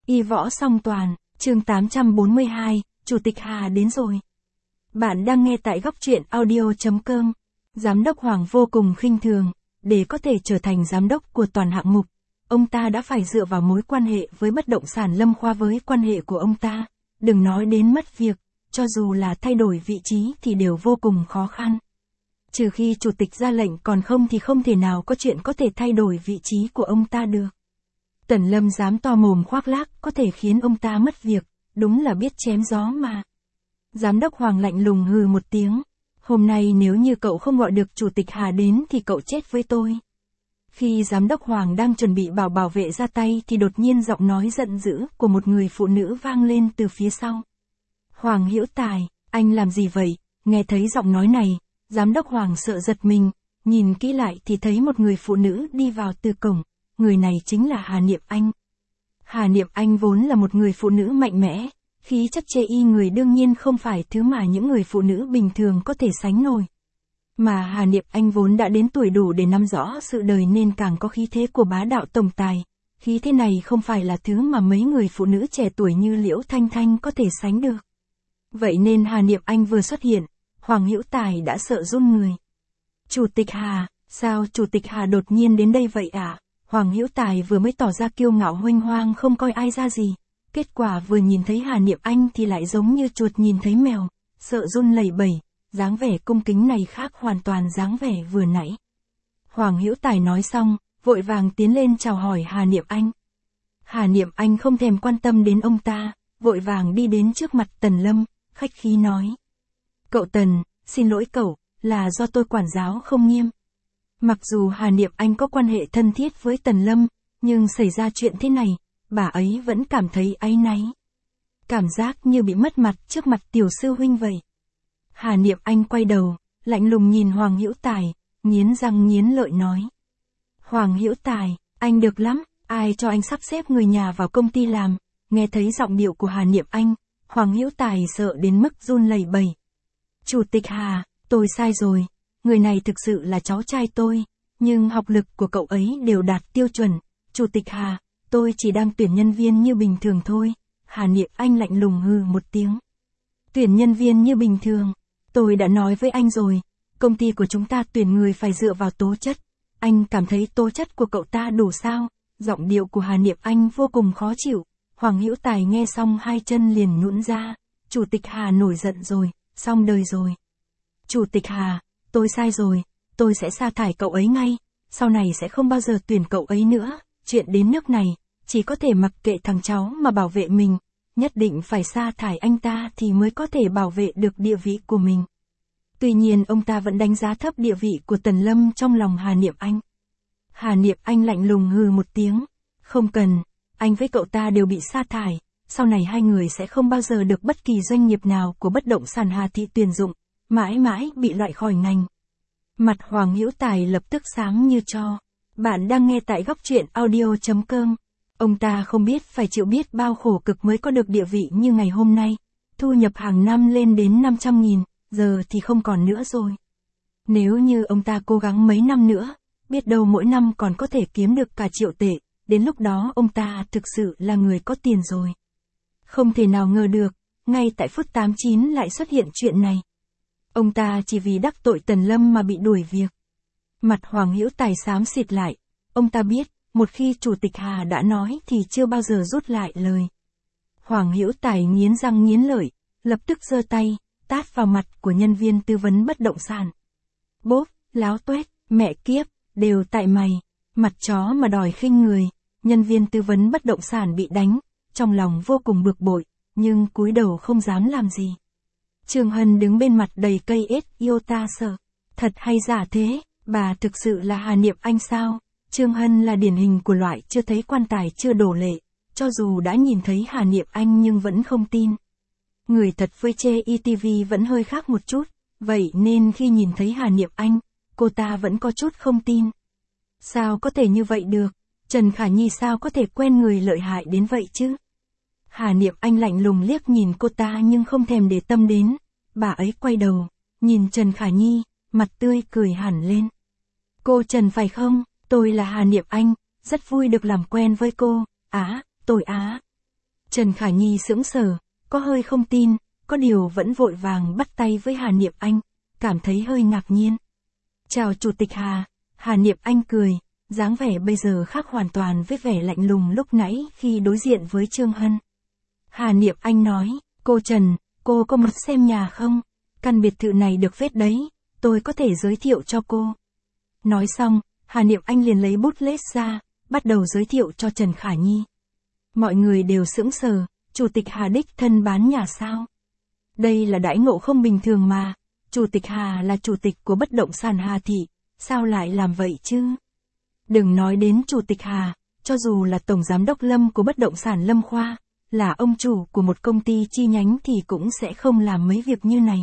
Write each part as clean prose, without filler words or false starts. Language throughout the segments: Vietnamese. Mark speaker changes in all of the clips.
Speaker 1: Y võ song toàn, chương 842, Chủ tịch Hà đến rồi. Bạn đang nghe tại góc truyện audio.com. Giám đốc Hoàng vô cùng khinh thường, để có thể trở thành giám đốc của toàn hạng mục, ông ta đã phải dựa vào mối quan hệ với bất động sản Lâm Khoa với quan hệ của ông ta. Đừng nói đến mất việc, cho dù là thay đổi vị trí thì đều vô cùng khó khăn. Trừ khi chủ tịch ra lệnh, còn không thì không thể nào có chuyện có thể thay đổi vị trí của ông ta được. Tần Lâm dám to mồm khoác lác có thể khiến ông ta mất việc, đúng là biết chém gió mà. Giám đốc Hoàng lạnh lùng hừ một tiếng. Hôm nay nếu như cậu không gọi được Chủ tịch Hà đến thì cậu chết với tôi. Khi giám đốc Hoàng đang chuẩn bị bảo vệ ra tay thì đột nhiên giọng nói giận dữ của một người phụ nữ vang lên từ phía sau. Hoàng Hữu Tài, anh làm gì vậy? Nghe thấy giọng nói này, giám đốc Hoàng sợ giật mình, nhìn kỹ lại thì thấy một người phụ nữ đi vào từ cổng, người này chính là Hà Niệm Anh. Hà Niệm Anh vốn là một người phụ nữ mạnh mẽ, khí chất chê y người đương nhiên không phải thứ mà những người phụ nữ bình thường có thể sánh nổi. Mà Hà Niệm Anh vốn đã đến tuổi đủ để nắm rõ sự đời nên càng có khí thế của bá đạo tổng tài. Khí thế này không phải là thứ mà mấy người phụ nữ trẻ tuổi như Liễu Thanh Thanh có thể sánh được. Vậy nên Hà Niệm Anh vừa xuất hiện, Hoàng Hữu Tài đã sợ run người. Chủ tịch Hà, sao Chủ tịch Hà đột nhiên đến đây vậy ạ? Hoàng Hữu Tài vừa mới tỏ ra kiêu ngạo huênh hoang không coi ai ra gì. Kết quả vừa nhìn thấy Hà Niệm Anh thì lại giống như chuột nhìn thấy mèo, sợ run lẩy bẩy, dáng vẻ cung kính này khác hoàn toàn dáng vẻ vừa nãy. Hoàng Hữu Tài nói xong, vội vàng tiến lên chào hỏi Hà Niệm Anh. Hà Niệm Anh không thèm quan tâm đến ông ta, vội vàng đi đến trước mặt Tần Lâm, khách khí nói. Cậu Tần, xin lỗi cậu, là do tôi quản giáo không nghiêm. Mặc dù Hà Niệm Anh có quan hệ thân thiết với Tần Lâm, nhưng xảy ra chuyện thế này, bà ấy vẫn cảm thấy áy náy. Cảm giác như bị mất mặt trước mặt tiểu sư huynh vậy. Hà Niệm Anh quay đầu, lạnh lùng nhìn Hoàng Hữu Tài, nghiến răng nghiến lợi nói. Hoàng Hữu Tài, anh được lắm, ai cho anh sắp xếp người nhà vào công ty làm? Nghe thấy giọng điệu của Hà Niệm Anh, Hoàng Hữu Tài sợ đến mức run lẩy bẩy. Chủ tịch Hà, tôi sai rồi, người này thực sự là cháu trai tôi, nhưng học lực của cậu ấy đều đạt tiêu chuẩn. Chủ tịch Hà, tôi chỉ đang tuyển nhân viên như bình thường thôi. Hà Niệm Anh lạnh lùng hừ một tiếng. Tuyển nhân viên như bình thường, tôi đã nói với anh rồi, công ty của chúng ta tuyển người phải dựa vào tố chất. Anh cảm thấy tố chất của cậu ta đủ sao? Giọng điệu của Hà Niệm Anh vô cùng khó chịu. Hoàng Hữu Tài nghe xong hai chân liền nhũn ra. Chủ tịch Hà nổi giận rồi, xong đời rồi. Chủ tịch Hà, tôi sai rồi, tôi sẽ sa thải cậu ấy ngay, sau này sẽ không bao giờ tuyển cậu ấy nữa. Chuyện đến nước này, chỉ có thể mặc kệ thằng cháu mà bảo vệ mình, nhất định phải sa thải anh ta thì mới có thể bảo vệ được địa vị của mình. Tuy nhiên ông ta vẫn đánh giá thấp địa vị của Tần Lâm trong lòng Hà Niệm Anh. Hà Niệm Anh lạnh lùng hừ một tiếng, không cần, anh với cậu ta đều bị sa thải, sau này hai người sẽ không bao giờ được bất kỳ doanh nghiệp nào của bất động sản Hà Thị tuyển dụng, mãi mãi bị loại khỏi ngành. Mặt Hoàng Hữu Tài lập tức sáng như tro. Bạn đang nghe tại góc truyện audio.com. Ông ta không biết phải chịu biết bao khổ cực mới có được địa vị như ngày hôm nay. Thu nhập hàng năm lên đến 500.000, giờ thì không còn nữa rồi. Nếu như ông ta cố gắng mấy năm nữa, biết đâu mỗi năm còn có thể kiếm được cả triệu tệ, đến lúc đó ông ta thực sự là người có tiền rồi. Không thể nào ngờ được, ngay tại phút 89 lại xuất hiện chuyện này. Ông ta chỉ vì đắc tội Tần Lâm mà bị đuổi việc. Mặt Hoàng Hữu Tài xám xịt lại, ông ta biết, một khi Chủ tịch Hà đã nói thì chưa bao giờ rút lại lời. Hoàng Hữu Tài nghiến răng nghiến lợi, lập tức giơ tay, tát vào mặt của nhân viên tư vấn bất động sản. Bốp, láo tuét, mẹ kiếp, đều tại mày, mặt chó mà đòi khinh người. Nhân viên tư vấn bất động sản bị đánh, trong lòng vô cùng bực bội, nhưng cúi đầu không dám làm gì. Trương Hân đứng bên mặt đầy cây ết iota sợ. Thật hay giả thế, bà thực sự là Hà Niệm Anh sao? Trương Hân là điển hình của loại chưa thấy quan tài chưa đổ lệ, cho dù đã nhìn thấy Hà Niệm Anh nhưng vẫn không tin. Người thật với chê ITV vẫn hơi khác một chút, vậy nên khi nhìn thấy Hà Niệm Anh, cô ta vẫn có chút không tin. Sao có thể như vậy được? Trần Khả Nhi sao có thể quen người lợi hại đến vậy chứ? Hà Niệm Anh lạnh lùng liếc nhìn cô ta nhưng không thèm để tâm đến. Bà ấy quay đầu, nhìn Trần Khả Nhi, mặt tươi cười hẳn lên. Cô Trần phải không? Tôi là Hà Niệm Anh, rất vui được làm quen với cô. Tôi Trần Khả Nhi sững sờ, có hơi không tin, có điều vẫn vội vàng bắt tay với Hà Niệm Anh, cảm thấy hơi ngạc nhiên. Chào Chủ tịch Hà, Hà Niệm Anh cười, dáng vẻ bây giờ khác hoàn toàn với vẻ lạnh lùng lúc nãy khi đối diện với Trương Hân. Hà Niệm Anh nói, cô Trần, cô có muốn xem nhà không? Căn biệt thự này được phết đấy, tôi có thể giới thiệu cho cô. Nói xong, Hà Niệm Anh liền lấy bút lết ra, bắt đầu giới thiệu cho Trần Khả Nhi. Mọi người đều sững sờ, Chủ tịch Hà đích thân bán nhà sao? Đây là đãi ngộ không bình thường mà, Chủ tịch Hà là chủ tịch của bất động sản Hà Thị, sao lại làm vậy chứ? Đừng nói đến Chủ tịch Hà, cho dù là Tổng Giám đốc Lâm của bất động sản Lâm Khoa, là ông chủ của một công ty chi nhánh thì cũng sẽ không làm mấy việc như này.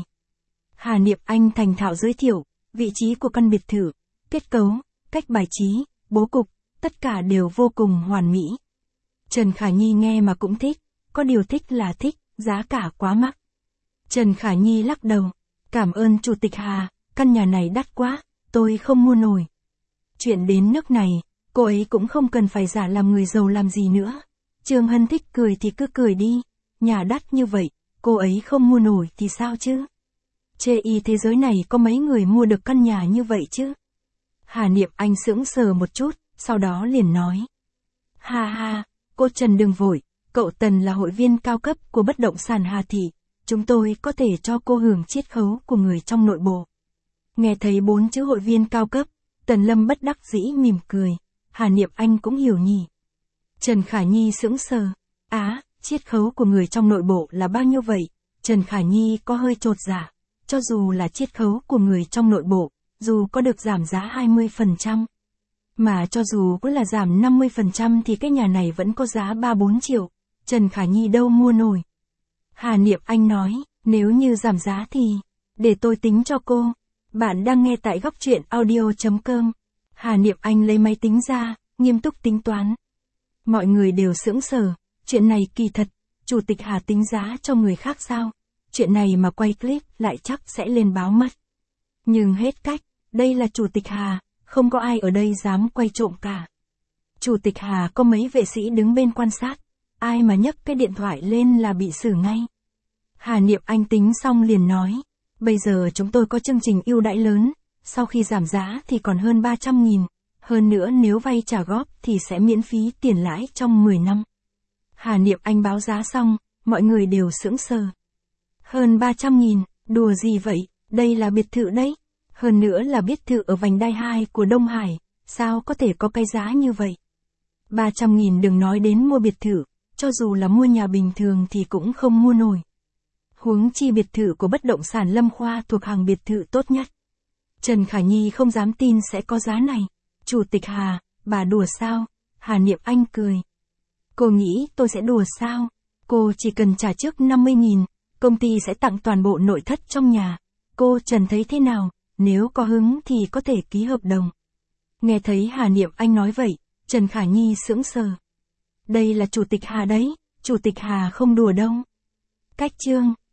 Speaker 1: Hà Niệm Anh thành thạo giới thiệu, vị trí của căn biệt thự, kết cấu, cách bài trí, bố cục, tất cả đều vô cùng hoàn mỹ. Trần Khả Nhi nghe mà cũng thích, có điều thích là thích, giá cả quá mắc. Trần Khả Nhi lắc đầu, cảm ơn Chủ tịch Hà, căn nhà này đắt quá, tôi không mua nổi. Chuyện đến nước này, cô ấy cũng không cần phải giả làm người giàu làm gì nữa. Trương Hân thích cười thì cứ cười đi, nhà đắt như vậy, cô ấy không mua nổi thì sao chứ? Chê y thế giới này có mấy người mua được căn nhà như vậy chứ? Hà Niệm Anh sững sờ một chút, sau đó liền nói. Ha ha, cô Trần đừng vội, cậu Tần là hội viên cao cấp của bất động sản Hà Thị, chúng tôi có thể cho cô hưởng chiết khấu của người trong nội bộ. Nghe thấy 4 chữ hội viên cao cấp, Tần Lâm bất đắc dĩ mỉm cười, Hà Niệm Anh cũng hiểu nhỉ. Trần Khả Nhi sững sờ, chiết khấu của người trong nội bộ là bao nhiêu vậy? Trần Khả Nhi có hơi chột dạ, cho dù là chiết khấu của người trong nội bộ, dù có được giảm giá 20%, mà cho dù cũng là giảm 50% thì cái nhà này vẫn có giá 3-4 triệu, Trần Khả Nhi đâu mua nổi. Hà Niệm Anh nói, nếu như giảm giá thì, để tôi tính cho cô. Bạn đang nghe tại góc truyện audio.com. Hà Niệm Anh lấy máy tính ra, nghiêm túc tính toán. Mọi người đều sững sờ, chuyện này kỳ thật, Chủ tịch Hà tính giá cho người khác sao? Chuyện này mà quay clip lại chắc sẽ lên báo mất. Nhưng hết cách, đây là Chủ tịch Hà, không có ai ở đây dám quay trộm cả. Chủ tịch Hà có mấy vệ sĩ đứng bên quan sát, ai mà nhấc cái điện thoại lên là bị xử ngay. Hà Niệm Anh tính xong liền nói, bây giờ chúng tôi có chương trình ưu đãi lớn, sau khi giảm giá thì còn hơn 300.000, hơn nữa nếu vay trả góp thì sẽ miễn phí tiền lãi trong 10 năm. Hà Niệm Anh báo giá xong, mọi người đều sững sờ. Hơn 300.000, đùa gì vậy, đây là biệt thự đấy. Hơn nữa là biệt thự ở vành đai 2 của Đông Hải, sao có thể có cái giá như vậy? 300.000 đừng nói đến mua biệt thự, cho dù là mua nhà bình thường thì cũng không mua nổi. Huống chi biệt thự của bất động sản Lâm Khoa thuộc hàng biệt thự tốt nhất. Trần Khả Nhi không dám tin sẽ có giá này. Chủ tịch Hà, bà đùa sao? Hà Niệm Anh cười. Cô nghĩ tôi sẽ đùa sao? Cô chỉ cần trả trước 50.000, công ty sẽ tặng toàn bộ nội thất trong nhà. Cô Trần thấy thế nào? Nếu có hứng thì có thể ký hợp đồng. Nghe thấy Hà Niệm Anh nói vậy, Trần Khả Nhi sững sờ. Đây là Chủ tịch Hà đấy, Chủ tịch Hà không đùa đâu. Cách chương